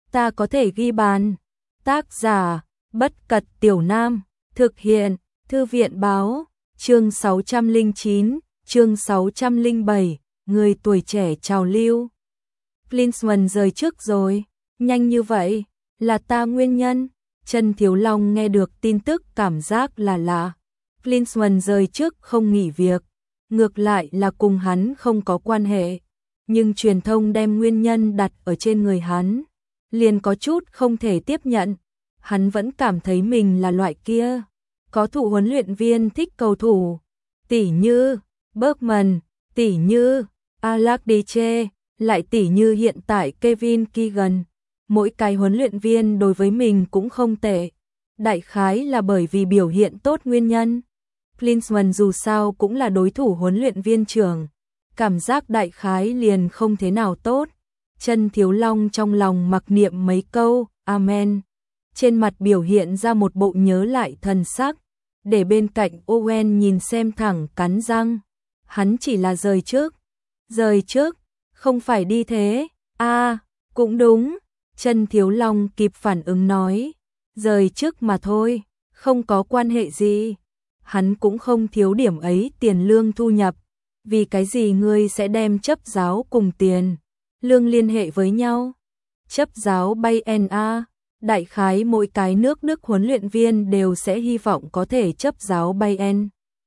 ta có thể ghi bàn. Tác giả, Bất Cật Tiểu Nam, thực hiện, Thư viện báo, chương 609, chương 607, người tuổi trẻ trào lưu. Klinsmann rời trước rồi, nhanh như vậy, là ta nguyên nhân. Trần Thiếu Long nghe được tin tức cảm giác là lạ. Klinsmann rời trước không nghỉ việc, ngược lại là cùng hắn không có quan hệ. Nhưng truyền thông đem nguyên nhân đặt ở trên người hắn, liền có chút không thể tiếp nhận. Hắn vẫn cảm thấy mình là loại kia. Có thủ huấn luyện viên thích cầu thủ, tỉ như Bergman, tỉ như Allardyce, lại tỉ như hiện tại Kevin Keegan. Mỗi cái huấn luyện viên đối với mình cũng không tệ. Đại khái là bởi vì biểu hiện tốt nguyên nhân. Klinsmann dù sao cũng là đối thủ huấn luyện viên trưởng. Cảm giác đại khái liền không thế nào tốt. Trần Thiếu Long trong lòng mặc niệm mấy câu, Amen. Trên mặt biểu hiện ra một bộ nhớ lại thần sắc. Để bên cạnh Owen nhìn xem thẳng cắn răng. Hắn chỉ là rời trước. Rời trước, không phải đi thế. Cũng đúng. Trần Thiếu Long kịp phản ứng nói. Rời trước mà thôi, không có quan hệ gì. Hắn cũng không thiếu điểm ấy tiền lương thu nhập. Vì cái gì ngươi sẽ đem chấp giáo cùng tiền lương liên hệ với nhau? Chấp giáo Bayern A, đại khái mỗi cái nước huấn luyện viên đều sẽ hy vọng có thể chấp giáo Bayern.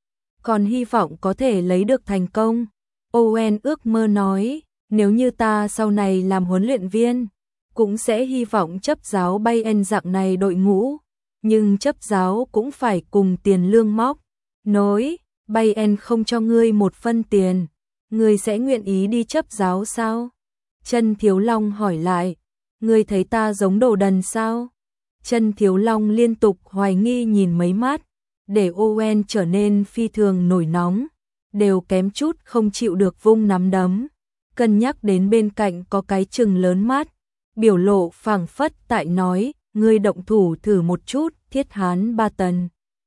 Còn hy vọng có thể lấy được thành công. Owen ước mơ nói, nếu như ta sau này làm huấn luyện viên, cũng sẽ hy vọng chấp giáo Bayern dạng này đội ngũ. Nhưng chấp giáo cũng phải cùng tiền lương móc. Nói, Bayern không cho ngươi một phân tiền, ngươi sẽ nguyện ý đi chấp giáo sao? Trần Thiếu Long hỏi lại, ngươi thấy ta giống đồ đần sao? Trần Thiếu Long liên tục hoài nghi nhìn mấy mắt, để Owen trở nên phi thường nổi nóng, đều kém chút không chịu được vung nắm đấm. Cân nhắc đến bên cạnh có cái trừng lớn mắt, biểu lộ phảng phất tại nói, ngươi động thủ thử một chút, thiết hán 3 tần.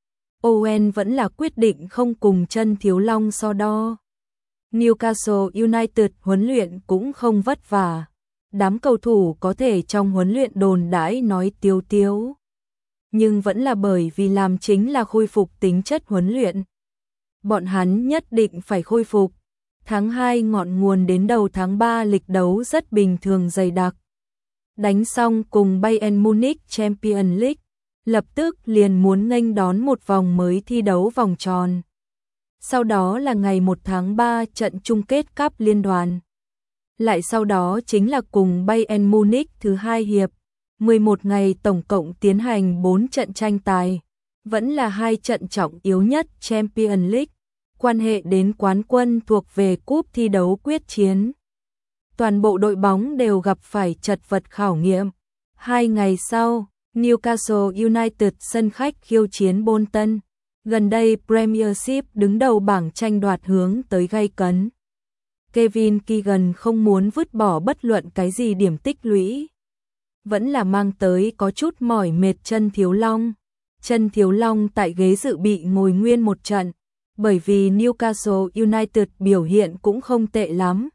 Owen vẫn là quyết định không cùng Trần Thiếu Long so đo. Newcastle United huấn luyện cũng không vất vả. Đám cầu thủ có thể trong huấn luyện đồn đãi nói tiêu tiếu. Nhưng vẫn là bởi vì làm chính là khôi phục tính chất huấn luyện. Bọn hắn nhất định phải khôi phục. Tháng 2 ngọn nguồn đến đầu tháng 3 lịch đấu rất bình thường dày đặc. Đánh xong cùng Bayern Munich Champions League, lập tức liền muốn nghênh đón một vòng mới thi đấu vòng tròn. Sau đó là ngày 1 tháng 3 trận chung kết Cup Liên đoàn. Lại sau đó chính là cùng Bayern Munich thứ 2 hiệp. 11 ngày tổng cộng tiến hành 4 trận tranh tài. Vẫn là 2 trận trọng yếu nhất Champions League. Quan hệ đến quán quân thuộc về cúp thi đấu quyết chiến. Toàn bộ đội bóng đều gặp phải trật vật khảo nghiệm. 2 ngày sau, Newcastle United sân khách khiêu chiến Bolton. Gần đây Premiership đứng đầu bảng tranh đoạt hướng tới gay cấn. Kevin Keegan không muốn vứt bỏ bất luận cái gì điểm tích lũy. Vẫn là mang tới có chút mỏi mệt Trần Thiếu Long. Trần Thiếu Long tại ghế dự bị ngồi nguyên một trận. Bởi vì Newcastle United biểu hiện cũng không tệ lắm.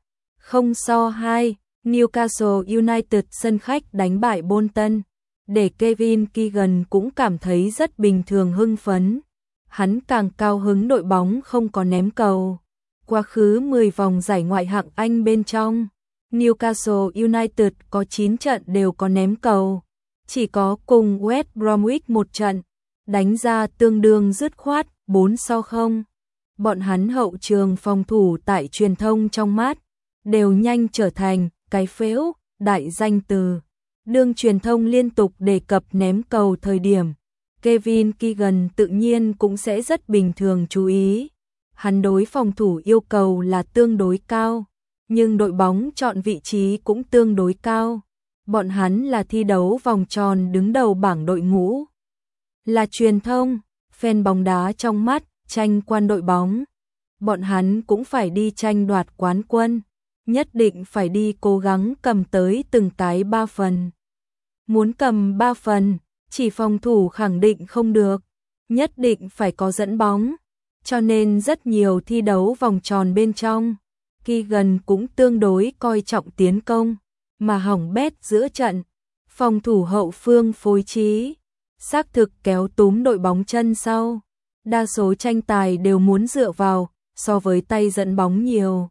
0-2, Newcastle United sân khách đánh bại Bolton. Để Kevin Keegan cũng cảm thấy rất bình thường hưng phấn. Hắn càng cao hứng đội bóng không có ném cầu. Quá khứ 10 vòng giải ngoại hạng Anh bên trong, Newcastle United có 9 trận đều có ném cầu. Chỉ có cùng West Bromwich một trận, đánh ra tương đương dứt khoát, 4-0. Bọn hắn hậu trường phòng thủ tại truyền thông trong mắt, đều nhanh trở thành cái phễu, đại danh từ. Đương truyền thông liên tục đề cập ném cầu thời điểm, Kevin Keegan tự nhiên cũng sẽ rất bình thường chú ý. Hắn đối phòng thủ yêu cầu là tương đối cao, nhưng đội bóng chọn vị trí cũng tương đối cao. Bọn hắn là thi đấu vòng tròn đứng đầu bảng đội ngũ. Là truyền thông, fan bóng đá trong mắt, tranh quan đội bóng. Bọn hắn cũng phải đi tranh đoạt quán quân. Nhất định phải đi cố gắng cầm tới từng cái 3 phần. Muốn cầm 3 phần, chỉ phòng thủ khẳng định không được. Nhất định phải có dẫn bóng. Cho nên rất nhiều thi đấu vòng tròn bên trong, Keegan cũng tương đối coi trọng tiến công, mà hỏng bét giữa trận. Phòng thủ hậu phương phối trí, xác thực kéo túm đội bóng chân sau. Đa số tranh tài đều muốn dựa vào, so với tay dẫn bóng nhiều.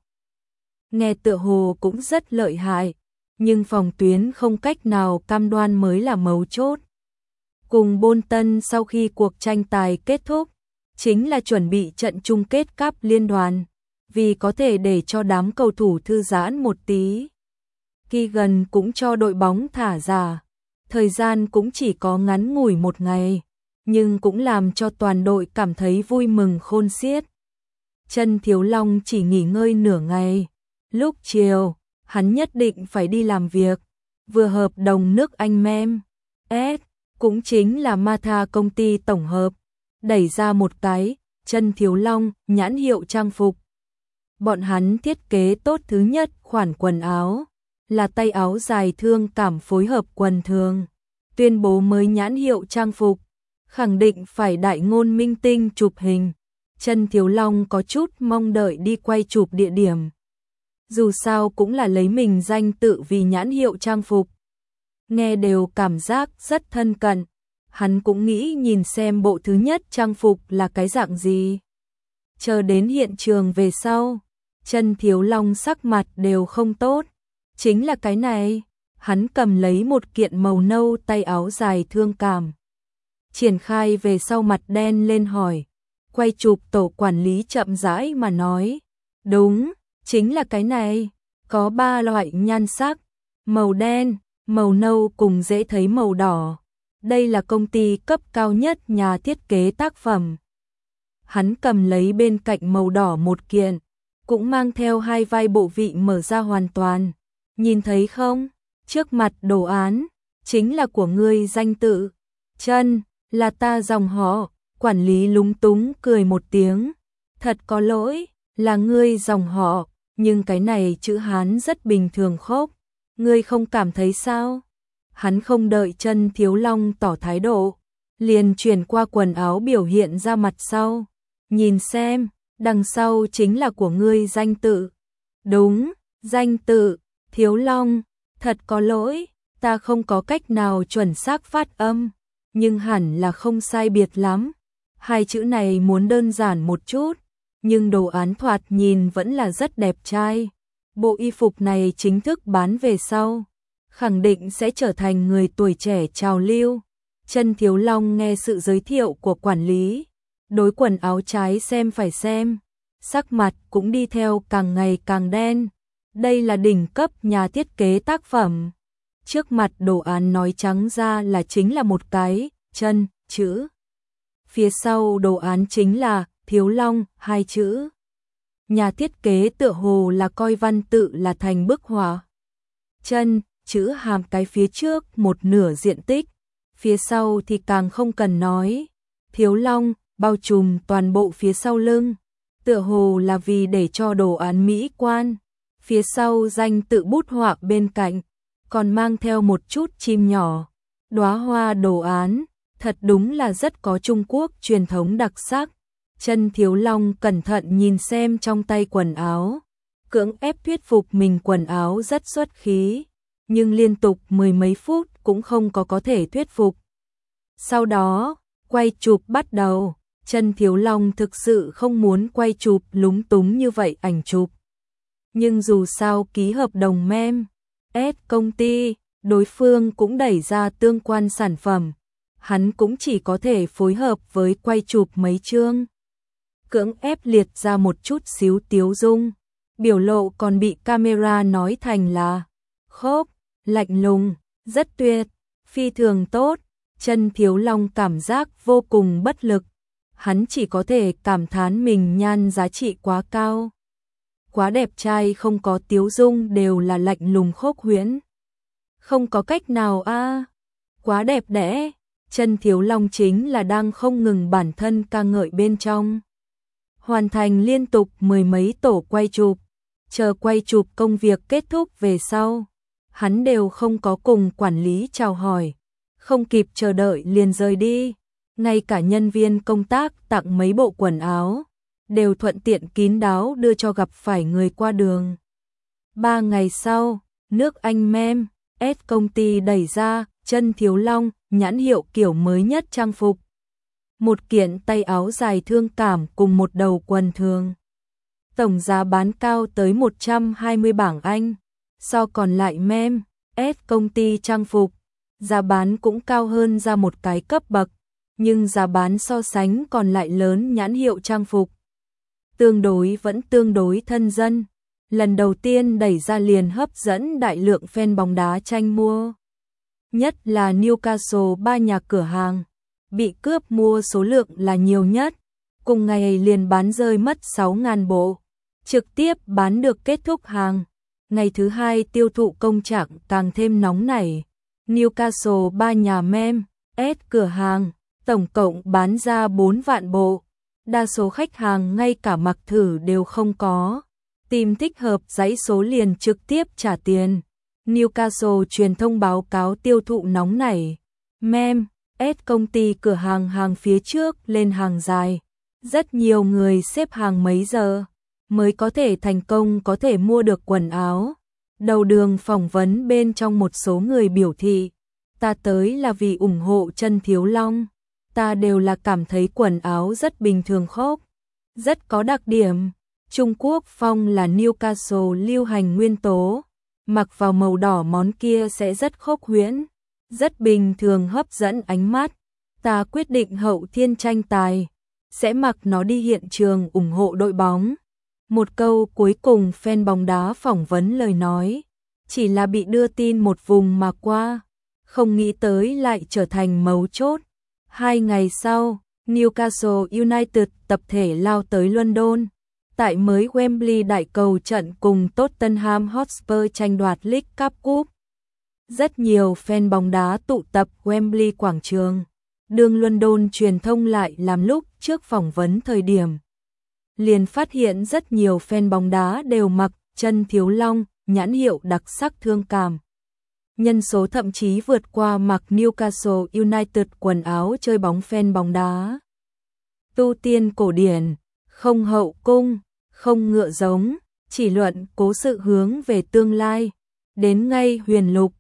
Nghe tựa hồ cũng rất lợi hại, nhưng phòng tuyến không cách nào cam đoan mới là mấu chốt. Cùng Bolton sau khi cuộc tranh tài kết thúc, chính là chuẩn bị trận chung kết cúp liên đoàn, vì có thể để cho đám cầu thủ thư giãn một tí. Keegan cũng cho đội bóng thả giả, thời gian cũng chỉ có ngắn ngủi một ngày, nhưng cũng làm cho toàn đội cảm thấy vui mừng khôn xiết. Chân Thiếu Long chỉ nghỉ ngơi nửa ngày, lúc chiều, hắn nhất định phải đi làm việc, vừa hợp đồng nước Anh Mem S, cũng chính là Martha công ty tổng hợp, đẩy ra một cái, Chân Thiếu Long, nhãn hiệu trang phục. Bọn hắn thiết kế tốt thứ nhất khoản quần áo, là tay áo dài thương cảm phối hợp quần thường. Tuyên bố mới nhãn hiệu trang phục, khẳng định phải đại ngôn minh tinh chụp hình. Chân Thiếu Long có chút mong đợi đi quay chụp địa điểm. Dù sao cũng là lấy mình danh tự vì nhãn hiệu trang phục. Nghe đều cảm giác rất thân cận. Hắn cũng nghĩ nhìn xem bộ thứ nhất trang phục là cái dạng gì. Chờ đến hiện trường về sau, Chân Thiếu Long sắc mặt đều không tốt. Chính là cái này, hắn cầm lấy một kiện màu nâu tay áo dài thương cảm. Triển khai về sau mặt đen lên hỏi. Quay chụp tổ quản lý chậm rãi mà nói. Đúng, chính là cái này. Có 3 loại nhan sắc, màu đen, màu nâu cùng dễ thấy màu đỏ. Đây là công ty cấp cao nhất nhà thiết kế tác phẩm. Hắn cầm lấy bên cạnh màu đỏ một kiện, cũng mang theo 2 vai bộ vị mở ra hoàn toàn. Nhìn thấy không? Trước mặt đồ án, chính là của ngươi danh tự. Chân, là ta dòng họ. Quản lý lúng túng cười một tiếng. Thật có lỗi, là ngươi dòng họ, nhưng cái này chữ Hán rất bình thường khốc. Ngươi không cảm thấy sao? Hắn không đợi Chân Thiếu Long tỏ thái độ, liền chuyển qua quần áo biểu hiện ra mặt sau. Nhìn xem, đằng sau chính là của ngươi danh tự. Đúng, danh tự, Thiếu Long, thật có lỗi, ta không có cách nào chuẩn xác phát âm, nhưng hẳn là không sai biệt lắm. 2 chữ này muốn đơn giản một chút, nhưng đồ án thoạt nhìn vẫn là rất đẹp trai. Bộ y phục này chính thức bán về sau, khẳng định sẽ trở thành người tuổi trẻ trào lưu. Chân Thiếu Long nghe sự giới thiệu của quản lý, đối quần áo trái xem phải xem, sắc mặt cũng đi theo càng ngày càng đen. Đây là đỉnh cấp nhà thiết kế tác phẩm. Trước mặt đồ án nói trắng ra là chính là một cái chân chữ. Phía sau đồ án chính là Thiếu Long 2 chữ. Nhà thiết kế tựa hồ là coi văn tự là thành bức họa. Chân chữ hàm cái phía trước một nửa diện tích, phía sau thì càng không cần nói. Thiếu Long bao trùm toàn bộ phía sau lưng, tựa hồ là vì để cho đồ án mỹ quan. Phía sau danh tự bút họa bên cạnh, còn mang theo một chút chim nhỏ, đóa hoa đồ án, thật đúng là rất có Trung Quốc truyền thống đặc sắc. Chân Thiếu Long cẩn thận nhìn xem trong tay quần áo, cưỡng ép thuyết phục mình quần áo rất xuất khí, nhưng liên tục 10 mấy phút cũng không có thể thuyết phục. Sau đó, quay chụp bắt đầu. Chân Thiếu Long thực sự không muốn quay chụp lúng túng như vậy ảnh chụp. Nhưng dù sao ký hợp đồng Mem S công ty, đối phương cũng đẩy ra tương quan sản phẩm. Hắn cũng chỉ có thể phối hợp với quay chụp mấy chương. Cưỡng ép liệt ra một chút xíu tiếu dung. Biểu lộ còn bị camera nói thành là khốc, lạnh lùng, rất tuyệt, phi thường tốt. Chân Thiếu Long cảm giác vô cùng bất lực. Hắn chỉ có thể cảm thán mình nhan giá trị quá cao. Quá đẹp trai không có tiếu dung đều là lạnh lùng khốc huyễn. Không có cách nào a, quá đẹp đẽ. Chân Thiếu Long chính là đang không ngừng bản thân ca ngợi bên trong. Hoàn thành liên tục 10 mấy tổ quay chụp, chờ quay chụp công việc kết thúc về sau. Hắn đều không có cùng quản lý chào hỏi, không kịp chờ đợi liền rời đi. Ngay cả nhân viên công tác tặng mấy bộ quần áo, đều thuận tiện kín đáo đưa cho gặp phải người qua đường. 3 ngày sau, nước Anh Mem S công ty đẩy ra Chân Thiếu Long, nhãn hiệu kiểu mới nhất trang phục. Một kiện tay áo dài thương cảm cùng một đầu quần thường. Tổng giá bán cao tới 120 bảng Anh, so còn lại mem, S công ty trang phục, giá bán cũng cao hơn ra một cái cấp bậc, nhưng giá bán so sánh còn lại lớn nhãn hiệu trang phục. Vẫn tương đối thân dân, lần đầu tiên đẩy ra liền hấp dẫn đại lượng fan bóng đá tranh mua. Nhất là Newcastle, 3 nhà cửa hàng bị cướp mua số lượng là nhiều nhất, cùng ngày liền bán rơi mất 6.000 bộ, trực tiếp bán được kết thúc hàng. Ngày thứ hai tiêu thụ công trạng càng thêm nóng nảy. Newcastle 3 nhà mem, S cửa hàng, tổng cộng bán ra 4 vạn bộ. Đa số khách hàng ngay cả mặc thử đều không có. Tìm thích hợp dãy số liền trực tiếp trả tiền. Newcastle truyền thông báo cáo tiêu thụ nóng nảy. Mem, S công ty cửa hàng phía trước lên hàng dài. Rất nhiều người xếp hàng mấy giờ mới có thể thành công có thể mua được quần áo. Đầu đường phỏng vấn bên trong một số người biểu thị, ta tới là vì ủng hộ Chân Thiếu Long, ta đều là cảm thấy quần áo rất bình thường khốc, rất có đặc điểm. Trung Quốc phong là Newcastle lưu hành nguyên tố, mặc vào màu đỏ món kia sẽ rất khốc huyễn, rất bình thường hấp dẫn ánh mắt. Ta quyết định hậu thiên tranh tài, sẽ mặc nó đi hiện trường ủng hộ đội bóng. Một câu cuối cùng fan bóng đá phỏng vấn lời nói, chỉ là bị đưa tin một vùng mà qua, không nghĩ tới lại trở thành mấu chốt. 2 ngày sau, Newcastle United tập thể lao tới London, tại mới Wembley đại cầu trận cùng Tottenham Hotspur tranh đoạt League Cup. Rất nhiều fan bóng đá tụ tập Wembley quảng trường. Đường London truyền thông lại làm lúc trước phỏng vấn thời điểm, liền phát hiện rất nhiều fan bóng đá đều mặc Chân Thiếu Long, nhãn hiệu đặc sắc thương cảm. Nhân số thậm chí vượt qua mặc Newcastle United quần áo chơi bóng fan bóng đá. Tu tiên cổ điển, không hậu cung, không ngựa giống, chỉ luận cố sự hướng về tương lai. Đến ngay huyền lục,